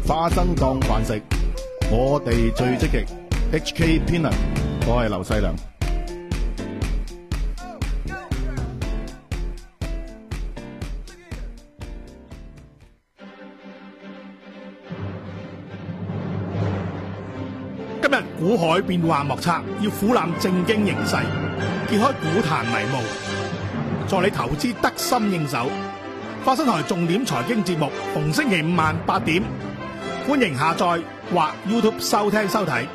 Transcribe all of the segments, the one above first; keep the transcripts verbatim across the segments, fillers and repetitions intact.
花生當飯食，我哋最積極。H K Peanut， 我係劉細良。 今日股海變幻莫測，要俯瞰正經形勢，揭開股壇迷霧，助你投資得心應手。花生台重點財經節目，逢星期五晚八點，歡迎下載或 YouTube 收聽收睇。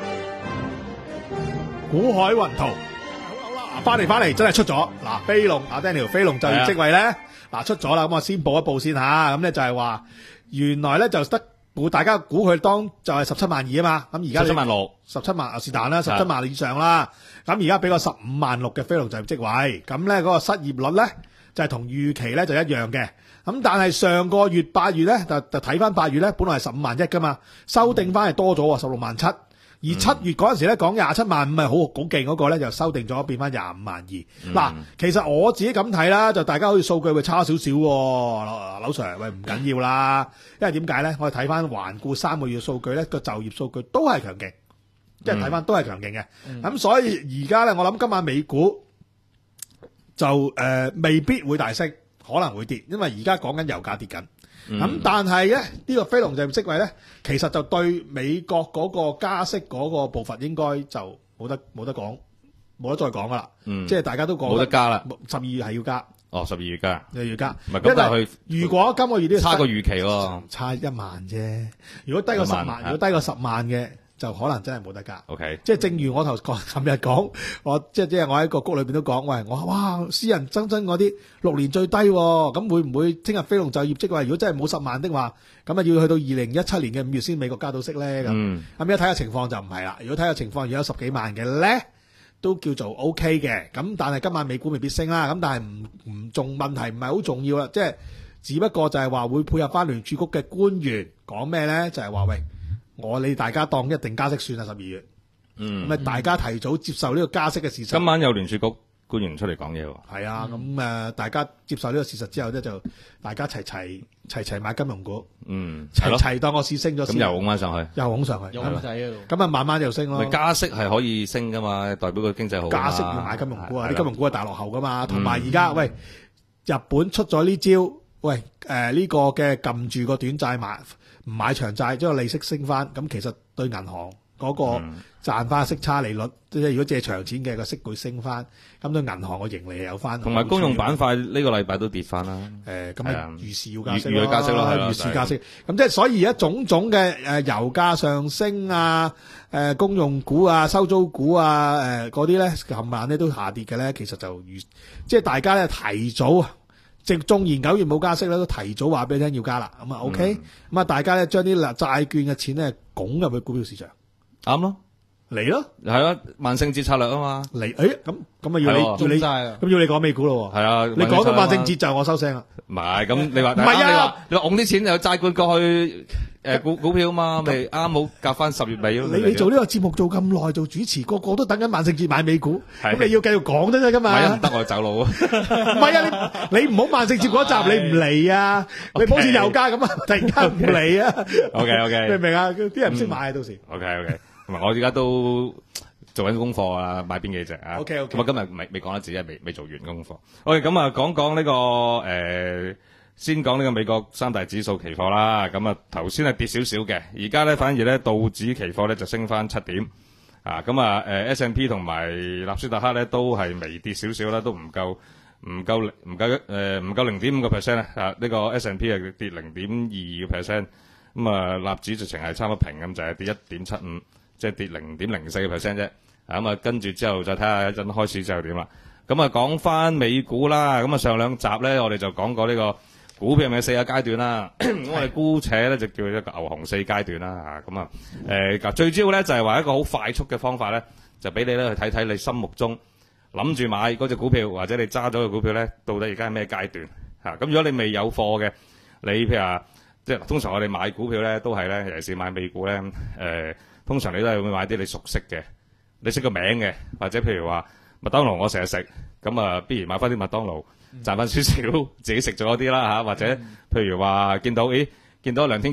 股海雲圖，好啦，翻嚟翻嚟，真係出咗嗱，飛龍阿 Daniel 飛龍就業職位咧，嗱出咗啦，咁我先報一報先吓，咁咧就係話原來咧就得估大家估佢當就係十七萬二啊嘛，咁而家十七萬六， 十七萬啊是但啦，十七萬以上啦，咁而家俾個十五萬六嘅飛龍就業職位，咁咧嗰個失業率咧就係同預期咧就一樣嘅，咁但係上個月八月咧就就睇翻八月咧，本來係十五萬一噶嘛，修訂翻係多咗喎，十六萬七。而七月嗰陣時咧講廿七萬五係好好勁嗰個咧，就修訂咗變翻廿五萬二。嗱、嗯，其實我自己咁睇啦，就大家好似數據會差少少喎，劉 Sir 喂唔緊要啦，因為點解咧？我哋睇翻環顧三個月數據咧，個就業數據都係強勁，即係睇翻都係強勁嘅。咁、嗯、所以而家咧，我諗今晚美股就誒、呃、未必會大升，可能會跌，因為而家講緊油價跌緊。咁、嗯、但係咧，呢、這個非農就業職位咧，其實就對美國嗰個加息嗰個步伐應該就冇得冇得講，冇得再講噶啦。嗯，即係大家都講冇得加啦。 十二月係要加。哦，十二月加，又要加。 唔係咁，但係如果今個月都差個預期喎， 差一萬啫。如果低過十萬，萬如果低過十萬嘅。就可能真係冇得加 ，OK， 即係正如我頭琴日講，我即係即係我喺個谷裏邊都講，喂，我話哇，私人增增嗰啲六年最低，咁會唔會聽日非農就業職位？如果真係冇十萬的話，咁啊要去到二零一七年嘅五月先美國加到息咧，咁咁而家睇下情況就唔係啦。如果睇下情況，如果有十幾萬嘅咧，都叫做 OK 嘅。咁但係今晚美股未必升啦，咁但係唔唔重問題唔係好重要啦，即係只不過就係話會配合翻聯儲局嘅官員講咩咧，就係話喂。我你大家當一定加息算啦，十二月，嗯，咁啊大家提早接受呢個加息嘅事實。 今晚有聯儲局官員出嚟講嘢喎。 係啊，咁、嗯、誒、呃，大家接受呢個事實之後咧，就大家齊齊齊齊買金融股，嗯，齊齊當個市升咗， 咁又拱翻上去， 又拱上去， 又拱仔喺度， 咁啊慢慢又升咯。 加息係可以升噶嘛，代表個經濟好。 加息要買金融股啊，啲金融股係大落後噶嘛，同埋而家喂日本出咗呢招，喂誒呢、呃這個嘅撳住個短債買。唔買長債，將個利息升翻，咁其實對銀行嗰個賺翻息差利率，即、嗯、係如果借長錢嘅個息會升翻，咁對銀行個盈利係有翻。 同埋公用板塊呢個禮拜都跌翻啦。 誒、呃，咁啊，預示要加息咯，預加息咯， 預示加息。咁即係所以而家種種嘅誒油價上升啊，誒、呃、公用股啊、收租股啊、誒嗰啲咧，琴晚咧都下跌嘅咧，其實就預即係大家咧提早啊。即係縱然九月冇加息咧，都提早話俾你聽要加啦，咁啊 OK，咁、嗯、啊大家咧將啲債券嘅錢咧拱入去股票市場， 啱咯， 嚟咯， 係咯，萬聖節策略啊嘛， 嚟，誒咁咁啊要你要你咁要你講美股咯， 係啊， 你講到萬聖節就我收聲啦， 唔係咁你話，唔係啊， 你話拱啲錢有債券過去。誒，股股票嘛，咪啱好夾翻十月尾咯。 你你做呢個節目做咁耐，做主持，個個都等緊萬聖節買美股，咁你要繼續講得啫噶嘛？ 唔得我走路啊！ 唔係啊，你你唔好萬聖節嗰集你唔嚟啊，你好似油價咁啊，突然間唔嚟啊。 OK OK， 明唔明啊？啲人唔識買啊，到時。 OK OK，同埋我而家都做緊功課啊，買邊幾隻啊 ？OK OK， 咁啊今日未未講得自己未未做完功課。OK，咁啊講講呢個誒。先講呢個美國三大指數期貨啦，咁啊頭先係跌少少嘅，而家咧反而咧道指期貨咧就升翻七點，啊咁啊誒 S and P 同埋納斯達克咧都係微跌少少啦，都唔夠唔夠唔夠誒唔夠零點五個 percent 啊，呢、這個 S and P 係跌零點二個 percent，咁啊納指直情係差唔多平咁，就係、是、跌一點七五，即係跌零點零四個 percent 啫，咁啊跟住之後再睇下一陣開始之後點啦，咁啊講翻美股啦，咁啊上兩集咧我哋就講過呢、這個。股票咪四個階段啦，咁我哋姑且咧就叫一個牛熊四階段啦嚇，咁啊誒最主要咧就係話一個好快速嘅方法咧，就俾你咧去睇睇你心目中諗住買嗰隻股票，或者你揸咗個股票咧，到底而家係咩階段嚇？咁如果你未有貨嘅，你譬如話即係通常我哋買股票咧都係咧，尤其是買美股咧，誒通常你都係會買啲你熟悉嘅，你識個名嘅，或者譬如話麥當勞我成日食，咁啊必然買翻啲麥當勞。賺翻少少，自己食咗啲啦嚇，或者譬如話見到，咦，見到梁天琦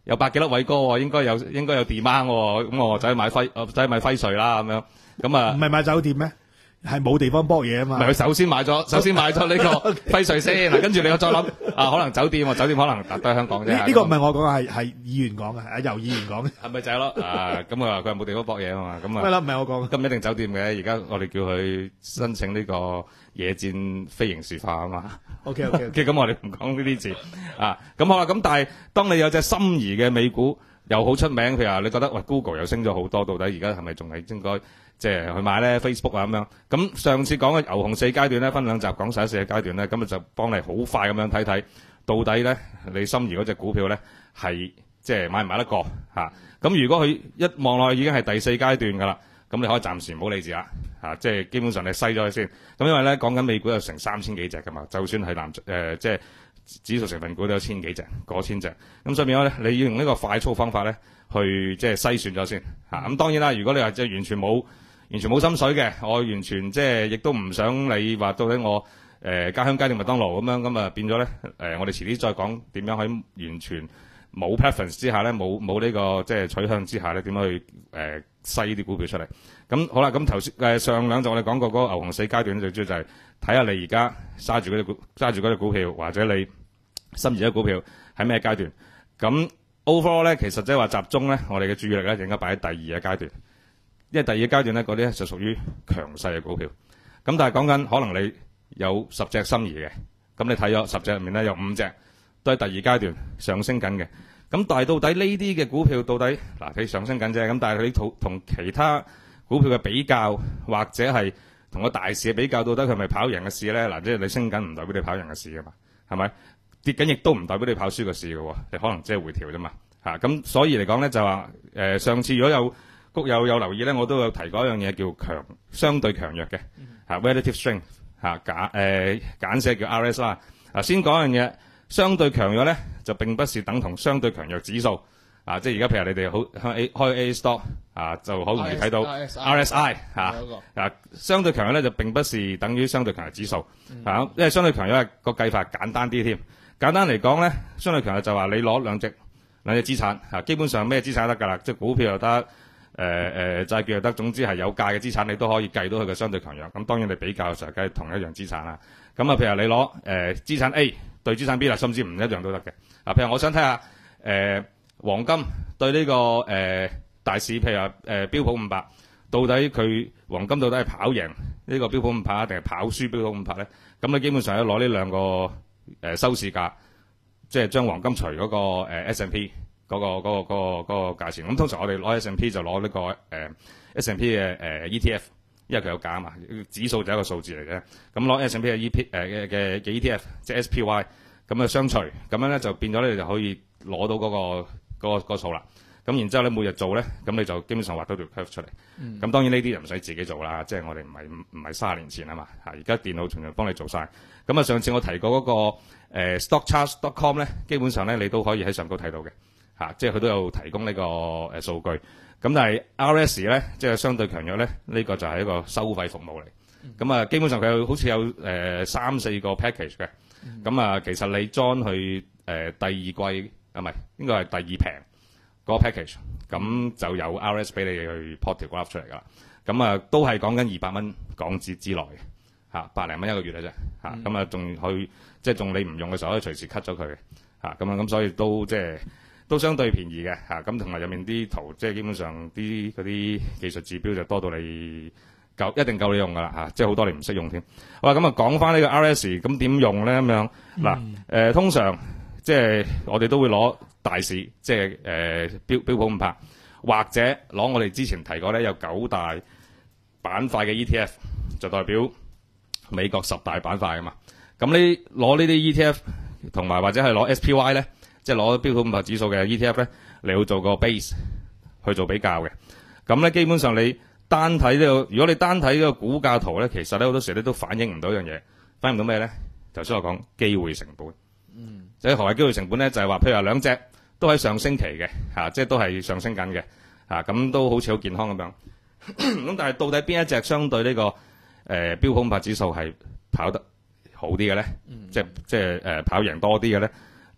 有百幾粒偉哥喎，應該有應該有 demand 喎，咁我走去買輝，我走去買輝瑞啦咁樣，咁啊唔係買酒店咩？係冇地方搏嘢啊嘛。 唔係佢首先買咗，首先買咗呢個輝瑞先，跟住你又再諗啊，可能酒店喎，酒店可能特喺香港啫。 呢呢個唔係我講嘅，係係議員講嘅，係由議員講嘅。 係咪就係咯？啊，咁佢話佢係冇地方搏嘢啊嘛，咁啊， 係啦，唔係我講嘅。 咁唔一定酒店嘅，而家我哋叫佢申請呢個野戰非刑事化啊嘛。 OK OK OK，咁我哋唔講呢啲字啊。咁好啦，咁但係當你有隻心儀嘅美股又好出名，譬如話你覺得喂 Google 又升咗好多，到底而家係咪仲係應該即係去買咧 Facebook 啊咁樣？咁上次講嘅牛熊四階段咧，分兩集講晒四個階段咧，咁就幫你好快咁樣睇睇，到底咧你心儀嗰隻股票咧係即係買唔買得過嚇？咁、啊、如果佢一望落去已經係第四階段㗎啦，咁你可以暫時唔好理住啦嚇，即係基本上你篩咗佢先。咁因為咧講緊美股有成三千幾隻㗎嘛，就算係藍誒即係指數成分股都有千幾隻，過千隻。咁所以變咗咧，你要用呢個快速方法咧去即係篩選咗先嚇。咁、啊、當然啦，如果你話即係完全冇完全冇心水嘅，我完全即係亦都唔想你話到底我誒、呃、家鄉街定麥當勞咁樣，咁啊變咗咧誒，我哋遲啲再講點樣喺完全冇 preference 之下咧，冇冇呢個即係取向之下咧，點樣去誒篩啲股票出嚟。咁好啦，咁頭先誒上兩集我哋講過嗰個牛熊四階段，最主要就係睇下你而家揸住嗰隻股揸住嗰隻股票，或者你心儀嘅股票喺咩階段。咁 overall 咧，其實即係話集中咧，我哋嘅注意力咧應該擺喺第二嘅階段。因為第二階段咧，嗰啲咧就屬於強勢嘅股票。咁但係講緊可能你有十隻心儀嘅，咁你睇咗十隻入面咧有五隻都係第二階段上升緊嘅。咁但係到底呢啲嘅股票到底嗱佢上升緊啫，咁但係佢同同其他股票嘅比較，或者係同個大市嘅比較，到底佢係咪跑贏嘅市咧？嗱，即係你升緊唔代表你跑贏嘅市噶嘛，係咪？跌緊亦都唔代表你跑輸個市嘅，你可能即係回調啫嘛。嚇，咁所以嚟講咧就話誒、呃，上次如果有谷友有留意咧，我都有提過一樣嘢叫強相對強弱嘅嚇 relative strength 嚇簡誒簡寫叫 R S 啦。嗱，先講一樣嘢，相對強弱咧就並不是等同相對強弱指數啊，即係而家譬如你哋好向 A 開 A stock 啊，就好容易睇到 R S I 嚇啊，相對強弱咧就並不是等於相對強弱指數嚇、啊，因為相對強弱個計法簡單啲添。簡單嚟講咧，相對強弱就話你攞兩隻兩隻資產嚇、啊，基本上咩資產都得㗎啦，即係股票又得。誒、呃、誒債券又得，總之係有價嘅資產，你都可以計到佢嘅相對強弱。咁當然你比較嘅時候，梗係同一樣資產啦。咁啊，譬如你攞誒、呃、資產 A 對資產 B 啦，甚至唔一樣都得嘅。啊，譬如我想睇下誒黃金對呢、這個誒、呃、大市，譬如話誒、呃、標普五百，到底佢黃金到底係跑贏呢個標普五百，定係跑輸標普五百咧？咁你基本上要攞呢兩個誒、呃、收市價，即係將黃金除嗰、那個、呃、S and P。嗰、那個嗰、那個嗰、那個嗰、那個價錢，咁通常我哋攞 S and P 就攞呢、這個誒、呃、S and P 嘅誒、呃、E T F， 因為佢有價啊嘛，指數就係一個數字嚟嘅。咁攞 S and P 嘅 E P 誒嘅嘅嘅 E T F， 即係 S P Y， 咁啊相除，咁樣咧就變咗咧你就可以攞到嗰、那個嗰、那個嗰、那個數啦。咁然之後咧每日做咧，咁你就基本上畫到條 curve 出嚟。咁、嗯、當然呢啲就唔使自己做啦，即係我哋唔係唔係卅年前啊嘛，嚇而家電腦全部幫你做晒。咁啊上次我提過嗰、那個、呃、stockcharts dot com 咧，基本上咧你都可以喺上高睇到嘅。嚇、啊，即係佢都有提供呢、這個誒、呃、數據，咁但係 R S 咧，即係相對強弱咧，呢、這個就係一個收費服務嚟。咁、嗯、啊，基本上佢有好似有誒、呃、三四個 package 嘅。咁、嗯、啊，其實你 join 去誒、呃、第二季啊，唔係應該係第二平嗰個 package，咁就有 R S 俾你去 plot 條 graph 出嚟㗎啦。咁啊，都係講緊二百蚊港紙之內嘅嚇，百零蚊一個月嘅啫嚇。咁啊，仲去即係仲你唔用嘅時候，可以隨時 cut 咗佢嘅嚇。咁啊，咁所以都即係。都相對便宜嘅嚇，咁同埋入面啲圖，即係基本上啲嗰啲技術指標就多到你夠一定夠你用噶啦嚇，即係好多你唔識用添。好啦，咁啊講翻呢個 R S， 咁點用咧咁樣嗱？誒、嗯呃、通常即係我哋都會攞大市，即係誒、呃、標標普五百，或者攞我哋之前提過咧有九大板塊嘅 E T F， 就代表美國十大板塊啊嘛。咁你攞呢啲 E T F 同埋或者係攞 S P Y 咧？即係攞標普五百指數嘅 E T F 咧，你要做個 base 去做比較嘅。咁咧基本上你單睇呢個，如果你單睇呢個股價圖咧，其實咧好多時咧都反映唔到一樣嘢，反映唔到咩咧？頭先我講機會成本。嗯。即係何謂機會成本咧？就係話，譬如話兩隻都喺上升期嘅，嚇，即係都係上升緊嘅，嚇，咁都好似好健康咁樣。咁但係到底邊一隻相對呢個誒標普五百指數係跑得好啲嘅咧？嗯。即係即係誒跑贏多啲嘅咧？咁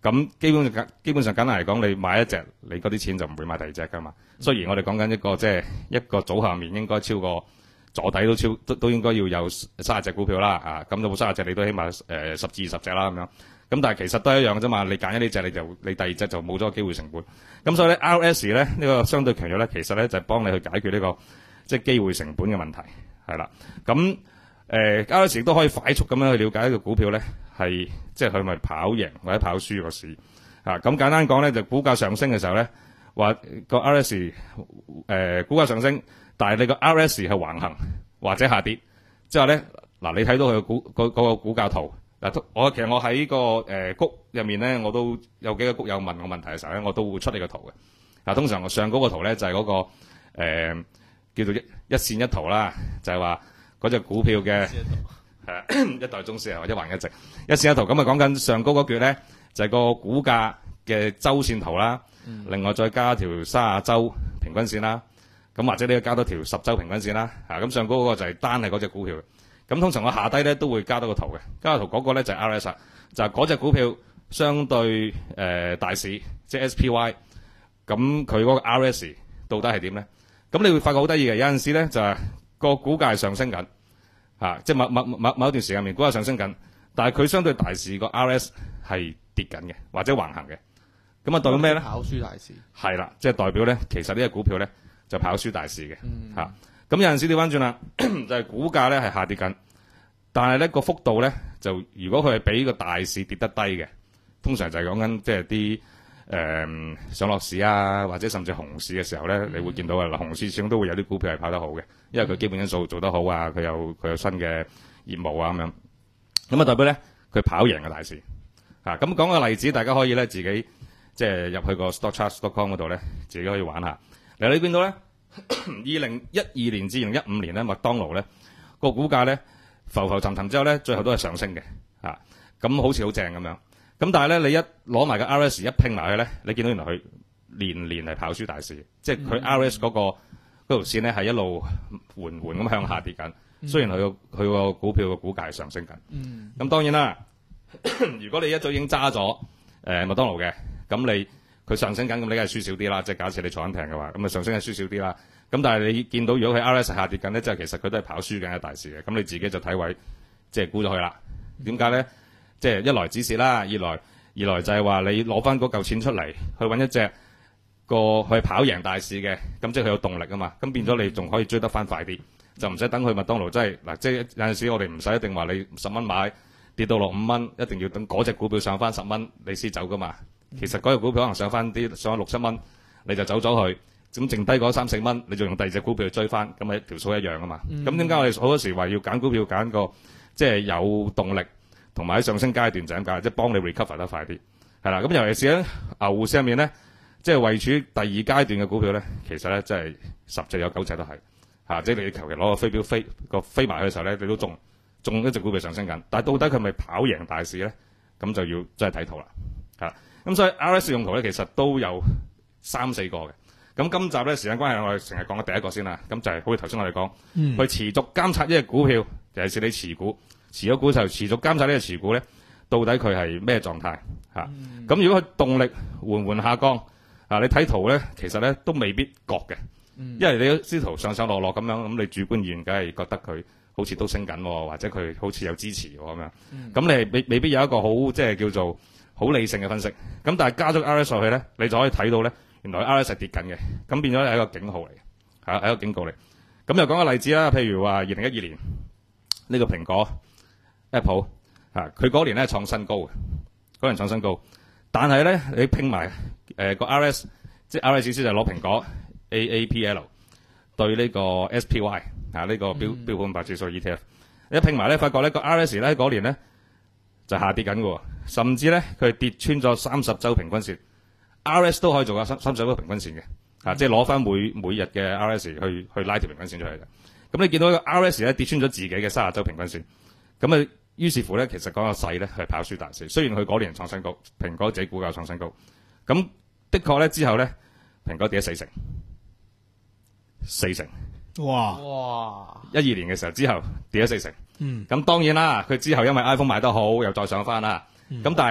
咁基本上基本上簡單嚟講，你買一隻，你嗰啲錢就唔會買第二隻噶嘛。雖然我哋講緊一個即係一個組合入面應該超過坐底都超都都應該要有三十隻股票啦，啊咁就冇三十隻你都起碼誒十至二十隻啦咁樣。咁但係其實都係一樣嘅啫嘛。你揀一呢隻你就你第二隻就冇咗個機會成本。咁所以咧 R S 咧呢、呢個相對強弱咧，其實咧就係、幫你去解決呢、呢個即係機會成本嘅問題係啦。咁誒、呃、R S 亦都可以快速咁樣去了解一個股票咧係即係佢咪跑贏或者跑輸個市啊。咁簡單講咧就股價上升嘅時候咧話個 R S 誒、呃、股價上升。但係你個 R S 係橫行或者下跌，之後咧嗱，你睇到佢股嗰嗰個股價圖嗱，我其實我喺個誒谷入面咧，我都有幾個谷友問我問題嘅時候咧，我都會出呢個圖嘅。嗱，通常我上嗰個圖咧就係嗰、嗰個誒、呃、叫做一一線一圖啦，就係話嗰隻股票嘅係一代宗師啊，或者橫一直一線一圖。咁啊講緊上高嗰橛咧就係、係、個股價嘅周線圖啦，嗯、另外再加條卅周平均線啦。咁或者你要加多條十周平均線啦，咁、啊、上高嗰個就係單係嗰隻股票。咁通常我下低咧都會加多個圖嘅，加個圖嗰個咧就係 R S， 就係嗰隻股票相對誒、呃、大市，即係 S P Y。咁佢嗰個 R S 到底係點咧？咁你會發覺好得意嘅，有陣時咧就係、是、個股價係上升緊，啊、即係某某某某一段時間面股價上升緊，但係佢相對大市個 R S 係跌緊嘅，或者橫行嘅。咁啊代表咩咧？ 跑輸大市。係啦，即係代表咧，其實呢隻股票咧。就跑輸大市嘅，咁、 嗯啊、有陣時調翻轉啦，就係、是、股價咧係下跌緊，但係咧個幅度咧就如果佢係比個大市跌得低嘅，通常就係講緊即係啲誒上落市啊，或者甚至熊市嘅時候咧，嗯、你會見到啊，嗱熊市始終都會有啲股票係跑得好嘅，因為佢基本因素做得好啊，佢有佢有新嘅業務啊咁樣，咁啊代表咧佢跑贏嘅大市，啊咁講個例子，大家可以咧自己即係入去個 stock charts dot com 嗰度咧，自己可以玩下。嗱，你見到咧，二零一二年至二零一五年咧，麥當勞咧個股價咧浮浮沉沉之後咧，最後都係上升嘅，啊，咁好似好正咁樣。咁但係咧，你一攞埋個 R S 一拼埋去咧，你見到原來佢年年係跑輸大市，即係佢 R S 嗰、那個嗰條線咧係一路緩緩咁向下跌緊。嗯、雖然佢個佢個股票嘅股價係上升緊。咁、嗯、當然啦，如果你一早已經揸咗誒麥當勞嘅，咁你佢上升緊，咁你梗係輸少啲啦。即係假設你坐緊艇嘅話，咁啊上升係輸少啲啦。咁但係你見到如果佢 R S 下跌緊咧，即係其實佢都係跑輸緊嘅大市嘅。咁你自己就睇位，即係沽咗佢啦。點解咧？即係一來止蝕啦，二來二來就係話你攞翻嗰嚿錢出嚟，去揾一隻個去跑贏大市嘅，咁即係佢有動力啊嘛。咁變咗你仲可以追得翻快啲，就唔使等佢麥當勞真係嗱。即係有陣時我哋唔使一定話你十蚊買跌到落五蚊，一定要等嗰隻股票上翻十蚊你先走噶嘛。其實嗰隻股票可能上翻啲上咗六七蚊，你就走咗去，咁剩低嗰三四蚊，你就用第二隻股票去追翻，咁咪條數一樣啊嘛。咁點解我哋好多時話要揀股票揀個即係有動力，同埋喺上升階段就咁解，即係幫你 recover 得快啲，係啦。咁尤其是喺牛市入面咧，即係位處第二階段嘅股票咧，其實咧即係十隻有九隻都係嚇，即係你求其攞個飛鏢飛個飛埋去嘅時候咧，你都中中一隻股票上升緊，但係到底佢咪跑贏大市咧？咁就要真係睇圖啦，係啦。咁所以 R S 用途咧，其實都有三四個嘅。咁今集咧時間關係，我哋成日講嘅第一個先啦。咁就係好似頭先我哋講，嗯、去持續監察呢隻股票，尤其是你持股持咗股就持續監察呢隻持股咧，到底佢係咩狀態嚇？咁、嗯、如果佢動力緩緩下降，啊，你睇圖咧，其實咧都未必覺嘅，嗯、因為你啲圖上上落落咁樣，咁你主觀意願梗係覺得佢好似都升緊，或者佢好似有支持咁樣。咁、嗯、你未未必有一個好即係叫做好理性嘅分析，咁但係加咗 R S 落去咧，你就可以睇到咧，原來 R S 係跌緊嘅，咁變咗係一個警號嚟嘅，係係一個警告嚟。咁又講個例子啦，譬如話二零一二年呢、這個蘋果 Apple 啊，佢嗰年咧創新高嘅，嗰年創新高，但係咧你拼埋誒個 R S， 即係 R S 意思就係攞蘋果 A A P L 對呢個 S P Y 啊呢、這個標、嗯、標普五百指數 E T F， 一拼埋咧，發覺呢個 R S 咧嗰年咧就下跌緊嘅，甚至咧佢跌穿咗三十周平均線 ，R S 都可以做下三三十周平均線嘅，啊，即係攞翻每每日嘅 R S 去去拉條平均線出嚟嘅。咁你見到個 R S 咧跌穿咗自己嘅三十周平均線，咁啊，於是乎咧，其實講個勢咧係跑輸大市。雖然佢嗰年創新高，蘋果自己股價創新高，咁的確咧之後咧，蘋果跌咗四成，四成， 哇哇！ 一二年嘅時候之後跌咗四成。 嗯， 咁當然啦，佢之後因為 iPhone 賣得好，又再上翻啦。咁、嗯、但係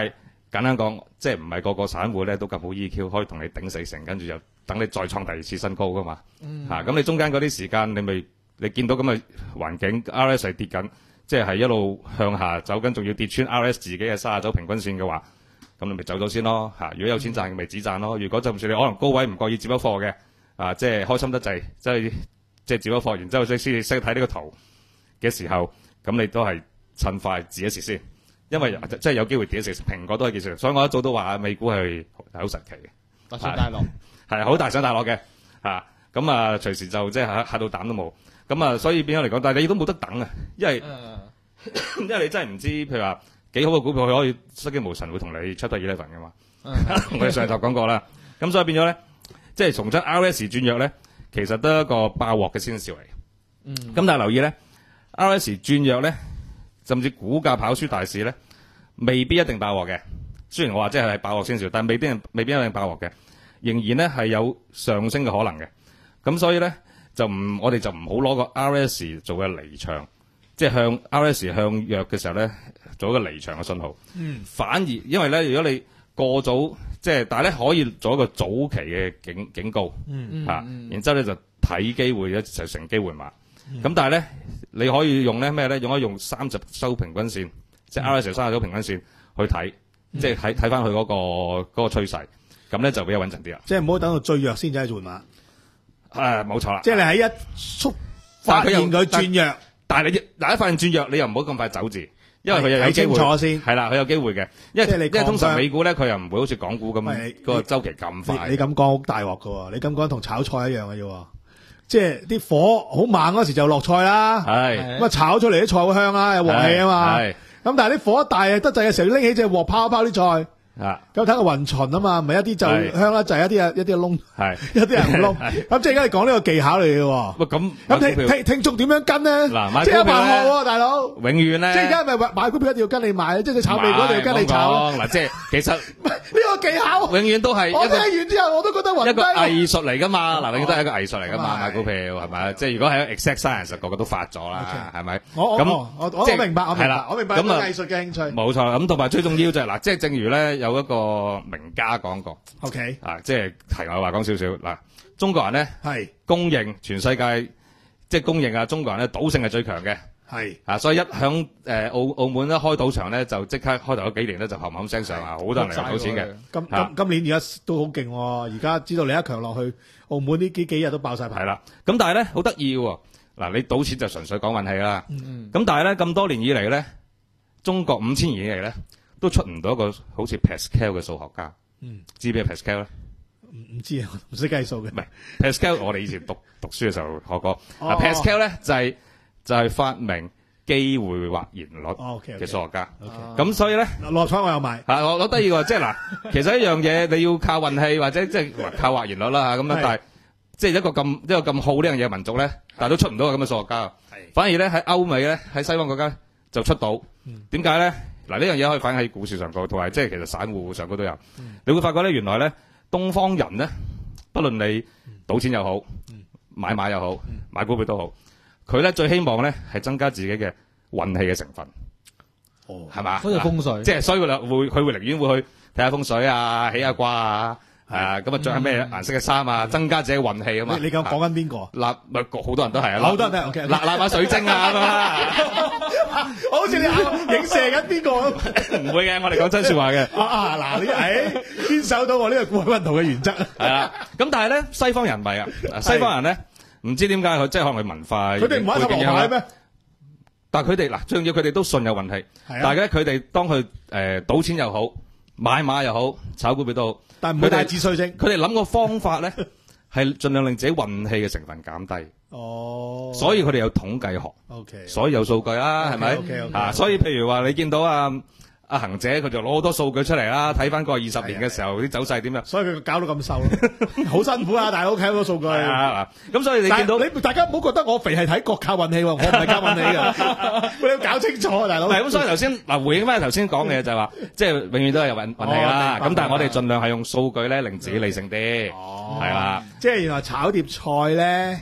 簡單講，即係唔係個個散戶咧都咁好 E Q，可以同你頂四成，跟住又等你再創第二次新高噶嘛。 嗯嚇咁、你中間嗰啲時間，你咪你見到咁嘅環境 ，R S 係跌緊，即係係一路向下走緊，仲要跌穿 R S 自己嘅三十周平均線嘅話，咁你咪走咗先咯。嚇，如果有錢賺，咪止賺咯。如果就算你可能高位唔覺意接咗貨嘅，啊，即係開心得滯，即係即係接咗貨，然之後先先識睇呢個圖嘅時候，咁你都係趁快止一時先。因為即係有機會跌一時，蘋果都係技術，所以我一早都話美股係係好神奇嘅， 大上大落， 係好大上大落嘅嚇。咁啊，隨時就即係嚇嚇到膽都冇。咁啊，所以變咗嚟講，但係你都冇得等啊，因為、 嗯、 因為你真係唔知，譬如話幾好嘅股票，佢可以失驚無神會同你出到 eleven 嘅嘛。 嗯、 我哋上集講過啦。咁所以變咗咧，即係重新 R S 轉弱咧，其實都係一個爆鑊嘅先兆嚟。 嗯。 咁但係留意咧 ，R S 轉弱咧。甚至股價跑輸大市咧，未必一定爆鑊嘅。雖然我話即係爆鑊先兆，但係未必未必一定爆鑊嘅，仍然咧係有上升嘅可能嘅。咁所以咧就唔，我哋就唔好攞個 R S 做嘅離場，即係向 R S 向弱嘅時候咧做一個離場嘅信號。 嗯。反而因為咧，如果你過早，即係但係咧可以做一個早期嘅警警告。 嗯嚇、 嗯。 然之後咧就睇機會咧就成機會買。咁、嗯、但係咧，你可以用咧咩咧？用可以用三十周平均線，嗯、即係 R S 三十周平均線去睇，嗯、即係睇睇翻佢嗰個嗰、嗰個趨勢，咁咧就比較穩陣啲啦。 即係唔好等到最弱先至去換馬。 誒，冇錯啦。 即係你喺一觸發現佢轉弱， 但係你嗱一發現轉弱，你又唔好咁快走字，因為佢又有機會。 睇清楚先。 係啦，佢有機會嘅，因為你因為通常美股咧，佢又唔會好似港股咁嗰個週期咁快。 你咁講好大鑊㗎喎，你咁講同炒菜一樣嘅啫。即係啲火好猛嗰時就落菜啦，咁啊炒出嚟啲菜好香啊，有鑊氣啊嘛。咁但係啲火一大得滯嘅時候，拎起隻鑊拋一拋啲菜。啊，咁睇個運巡啊嘛，唔係一啲就香啦，就係一啲啊，一啲窿，係一啲人唔窿。咁即係而家你講呢個技巧嚟嘅喎。咁咁聽聽聽眾點樣跟咧？嗱，即係一萬號喎，大佬。永遠咧，即係而家係咪買股票一定要跟你買，即係炒美股一定要跟你炒。 嗱，即係其實呢個技巧，永遠都係我聽完之後我都覺得暈低。一個藝術嚟噶嘛，嗱，永遠都係一個藝術嚟噶嘛，買股票係咪？即係如果係 exact science，個個都發咗啦，係咪？ 我我我我明白，我明白，我明白。咁藝術嘅興趣。 冇錯，咁同埋最重要就係嗱，即係正如咧有一個名家講過 ，OK， 啊，即係題外話講少少嗱，中國人咧係公認全世界即係公認啊，中國人咧賭性係最強嘅，係啊，所以一響誒澳澳門一開賭場咧，就即刻開頭嗰幾年咧就冚冚聲上啊，好多人嚟賭錢嘅。 今今今年而家都好勁，而家知道李克強落去澳門呢幾幾日都爆晒牌啦。咁但係咧好得意喎，嗱你賭錢就純粹講運氣啦。咁、 嗯、 但係咧咁多年以嚟咧，中國五千年以嚟咧。都出唔到一個好似 Pascal 嘅數學家，嗯，知咩 Pascal 咧？ 唔唔知啊，唔識計數嘅。 唔係 Pascal，我哋以前讀讀書嘅時候學過。啊、哦、，Pascal 咧就係、是、就係、是、發明機會或然率嘅數學家。咁、哦 okay, okay. 所以咧， 落彩我又買。 嚇，我覺得呢個即係嗱，其實一樣嘢你要靠運氣或者即係靠或然率啦嚇咁樣，但係即係一個咁一個咁好呢樣嘢民族咧，但係都出唔到個咁嘅數學家。反而咧喺歐美咧喺西方國家就出到。點解咧？嗱，呢樣嘢可以反映喺股市上高，同埋即係其實散戶上高都有。嗯、你會發覺咧，原來咧東方人咧，不論你賭錢又好，嗯、買馬又好，嗯、買股票都好，佢咧最希望咧係增加自己嘅運氣嘅成分。哦，係嘛？ 好似風水， 即係所以佢會佢會寧願會去睇下風水啊，起下卦啊。係啊，咁啊着下咩顏色嘅衫啊，增加自己運氣啊嘛。 你咁講緊邊個？ 嗱，咪好多人都係啊， 好多人都係。O K， 嗱，嗱下水晶啊咁啦。 好似你影射緊邊個？ 唔會嘅，我哋講真說話嘅。 啊嗱，你誒堅守到我呢個股海運動嘅原則。 係啊，咁但係咧，西方人唔係啊，西方人咧唔知點解佢即係可能佢文化。 佢哋唔玩塔羅牌咩？ 但係佢哋嗱，最重要佢哋都信有運氣。係啊。但係咧，佢哋當佢誒賭錢又好，買馬又好，炒股票都好。 但係唔會大致稅啫。 佢哋諗個方法咧，係盡量令自己運氣嘅成分減低。 哦。 所以佢哋有統計學。O K。所以有數據啦，係咪？O K O K。啊，所以譬如話你見到啊阿恒姐，佢就攞好多數據出嚟啦，睇翻過二十年嘅時候啲走勢點樣。所以佢搞到咁瘦咯，好辛苦啊！大佬睇好多數據。啊，咁所以你見到你大家唔好覺得我肥係睇國靠運氣喎，我唔係靠運氣㗎。你要搞清楚啊，大佬。係咁，所以頭先嗱回應翻頭先講嘅就係話，即係永遠都係有運運氣啦。咁但係我哋盡量係用數據咧，令自己理性啲。哦，係啦。即係原來炒碟菜咧。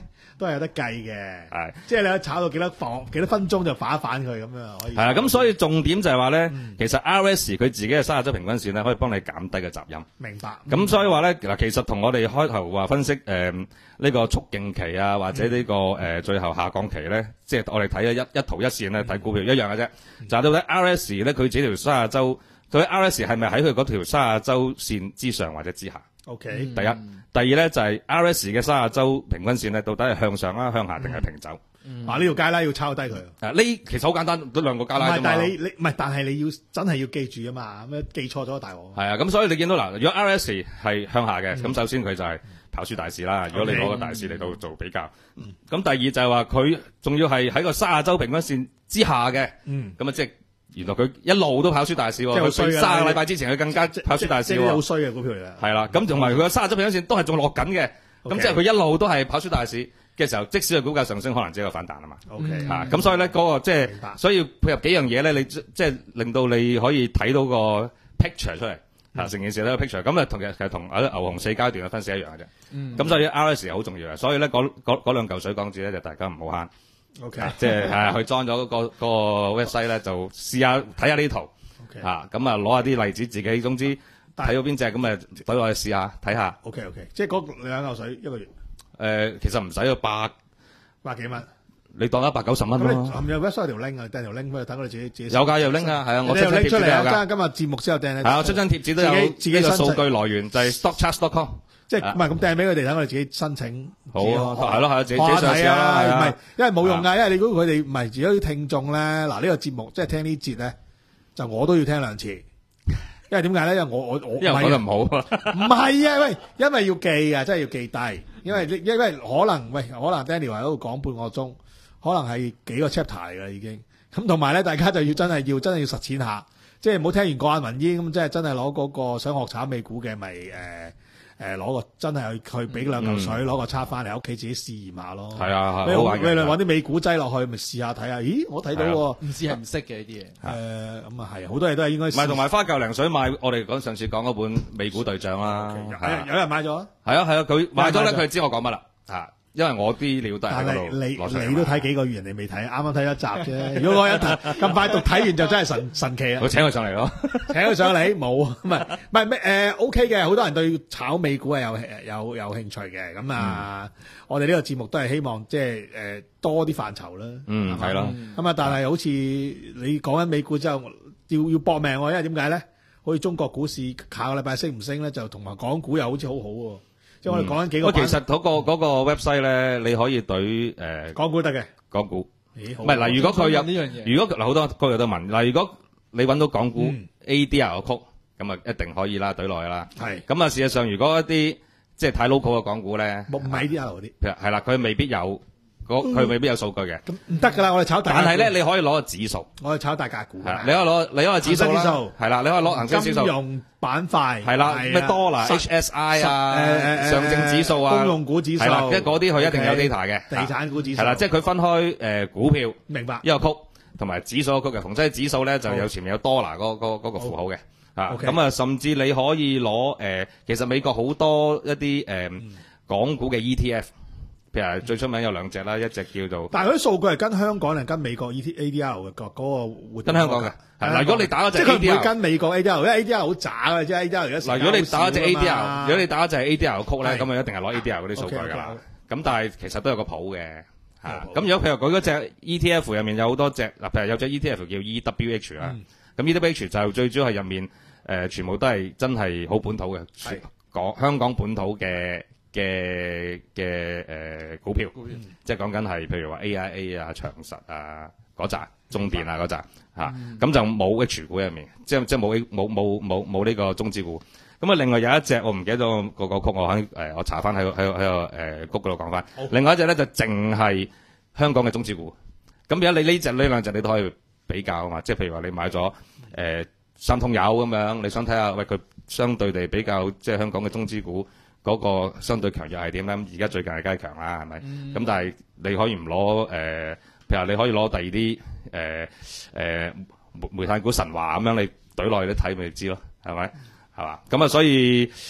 都係有得計嘅。 係即係你可以炒到幾多房幾多分鐘就反一反佢咁樣可以。 係啦，咁所以重點就係話咧， 嗯其實 R S 佢自己嘅三十週平均線咧，可以幫你減低個雜音。 明白。 咁所以話咧，嗱，其實同我哋開頭話分析誒呢個促勁期啊，或者呢個誒最後下降期咧，即係我哋睇咗一一圖一線咧睇股票一樣嘅啫。就係到底 R S 咧佢自己條三十週，到底 R S 係咪喺佢嗰條三十週線之上或者之下？ OK， 第一，第二咧就係 R S 嘅三十週平均線咧，到底係向上啦、向下定係平走？ 啊呢條街啦要抄低佢。 啊，呢其實好簡單，都兩個加拉啫嘛。 唔係，但係你你唔係，但係你要真係要記住啊嘛，咁樣記錯咗大鑊。 係啊，咁所以你見到嗱，如果 R S 係向下嘅，咁首先佢就係跑輸大市啦。如果你攞個大市嚟到做比較，咁第二就係話佢仲要係喺個三十週平均線之下嘅，咁啊即係原來佢一路都跑輸大市喎。佢衰三個禮拜之前佢更加跑輸大市喎。 好衰嘅股票嚟啦。 係啦，咁同埋佢個三十週平均線都係仲落緊嘅，咁即係佢一路都係跑輸大市嘅時候，即使個股價上升，可能只有反彈啊嘛。 O K， 啊，咁所以咧嗰個即係，所以配合幾樣嘢咧，你即係令到你可以睇到個 picture 出嚟，啊，成件事咧個 picture，咁啊同其實同牛熊四階段嘅分析一樣嘅啫。咁所以 R S 好重要嘅，所以咧嗰嗰嗰兩嚿水港紙咧就大家唔好慳。 O K， 即係係去裝咗嗰個嗰個 website 咧，就試下睇下呢圖。啊，咁啊攞下啲例子自己，總之睇到邊隻咁啊，懟落去試下睇下。 O K O K，即係嗰兩嚿水一個月。 誒，其實唔使啊，百百幾蚊。 你當一百九十蚊咯。 咁你有 website 條 link 啊，掟條 link 俾佢等我哋自己自己。 有㗎有 link 啊，係啊，我出張貼紙出嚟都有㗎。 今日節目之後掟。 係啊，出張貼紙都有自己呢個數據來源就係 stockcharts dot com。 即係唔係咁掟俾佢哋，等我哋自己申請。 好啊，係咯係啊，自己自己上試啦。 唔係，因為冇用㗎，因為你如果佢哋唔係，如果啲聽眾咧，嗱呢個節目即係聽呢節咧，就我都要聽兩次。因為點解咧？因為我我我因為講得唔好啊。 唔係啊，喂，因為要記啊，真係要記低。因為因為可能喂，可能 Daniel 喺度講半個鐘，可能係幾個 chapter 嚟㗎已經。咁同埋咧，大家就要真係要真係要實踐下，即係唔好聽完過眼雲煙咁，即係真係攞嗰個想學炒美股嘅咪誒。誒攞個真係去去俾兩嚿水，攞個叉翻嚟屋企自己試驗下咯。係啊， 你你揾啲美股劑落去，咪試下睇下。咦，我睇到喎， 唔知係唔識嘅呢啲嘢。 誒咁啊係，好多嘢都係應該。唔係同埋花嚿零水買，我哋講上次講嗰本美股隊長啦。 有人買咗？ 係啊係啊，佢買咗咧，佢知我講乜啦。啊，因為我啲料都係喺嗰度攞出嚟。 你都睇幾個月，人哋未睇，啱啱睇一集啫。如果我一咁快讀睇完就真係神神奇啦。 我請佢上嚟咯， 請佢上嚟冇，唔係唔係咩誒 OK 嘅，好多人對炒美股係有有有興趣嘅。咁啊，我哋呢個節目都係希望即係誒多啲範疇啦。 嗯，係咯。 咁啊，但係好似你講緊美股之後，要要搏命喎，因為點解咧？好似中國股市下個禮拜升唔升咧，就同埋港股又好似好好喎。即係我哋講緊幾個。 其實嗰個嗰個 website 咧，你可以對誒港股得嘅。 港股。唔係嗱，如果佢有呢樣嘢，如果嗱好多個有得問嗱，如果你揾到港股 A D R 曲，咁啊一定可以啦，對落去啦。 係。 咁啊，事實上如果一啲即係太 local 嘅港股咧， 唔係 A D R 嗰啲。 係啦，佢未必有。佢未必有數據嘅， 咁唔得噶啦！我哋炒大， 但係咧，你可以攞個指數， 我哋炒大價股， 係啦，你可以攞你可以攞指數啦，係啦，你可以攞恒生指數， 金融板塊係啦，咩多啦 H S I 啊，上證指數啊， 公用股指數， 係啦，即係嗰啲佢一定有 data 嘅， 地產股指數， 係啦，即係佢分開誒股票， 明白， 一個曲同埋指數個曲嘅，逢親指數咧就有前面有多啦嗰嗰嗰個符號嘅，啊，咁啊，甚至你可以攞誒，其實美國好多一啲誒港股嘅 E T F。譬如最出名有兩隻啦，一隻叫做， 但係嗰啲數據係跟香港定跟美國 E T A D R 嘅嗰個活動？ 跟香港嘅，係嗱，如果你打嗰隻 A D R， 即係佢唔會跟美國 A D R，因為 A D R 好渣嘅，即係 A D R 而家嗱，如果你打嗰隻 A D R，如果你打嗰隻 A D R 曲咧，咁啊一定係攞 A D R 嗰啲數據㗎啦。咁但係其實都有個譜嘅嚇。咁如果譬如佢嗰隻 E T F 入面有好多隻，嗱譬如有隻 E T F 叫 E W H 啦，咁 E W H 就最主要係入面誒全部都係真係好本土嘅，講香港本土嘅。嘅嘅誒股票，嗯、即係講緊係譬如話 A I A 啊、長實啊嗰扎、中電啊嗰扎嚇，咁、嗯啊、就冇 H 股入面，即係即係冇冇冇冇冇呢個中資股。咁啊，另外有一隻我唔記得咗個個曲，我喺誒、呃、我查翻喺喺喺個誒谷嗰度講翻。好另外一隻咧就淨係香港嘅中資股。咁而家你呢隻呢兩隻你都可以比較啊嘛，即係譬如話你買咗誒、呃、三桶油咁樣，你想睇下喂佢相對地比較即係香港嘅中資股。嗰個相對強弱係點咧？而家最近係梗係強啦，係咪？咁、嗯、但係你可以唔攞誒，譬如你可以攞第二啲誒誒煤煤炭股神華咁樣，你懟落去你睇咪知咯，係咪？係嘛？咁啊，所以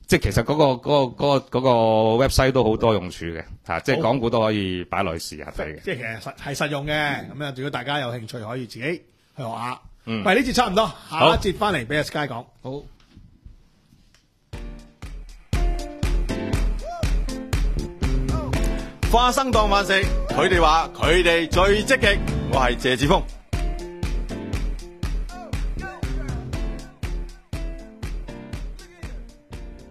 即係其實嗰、個嗰、個嗰、個嗰、個 website 都好多用處嘅嚇，即係港股都可以擺落去試下睇嘅。 即係其實實係實用嘅，咁樣如果大家有興趣，可以自己去學下。 嗯喂，呢節差唔多，下一節翻嚟俾阿 Sky 講。 好。 花生當飯食，佢哋話佢哋最積極，我係謝志峰。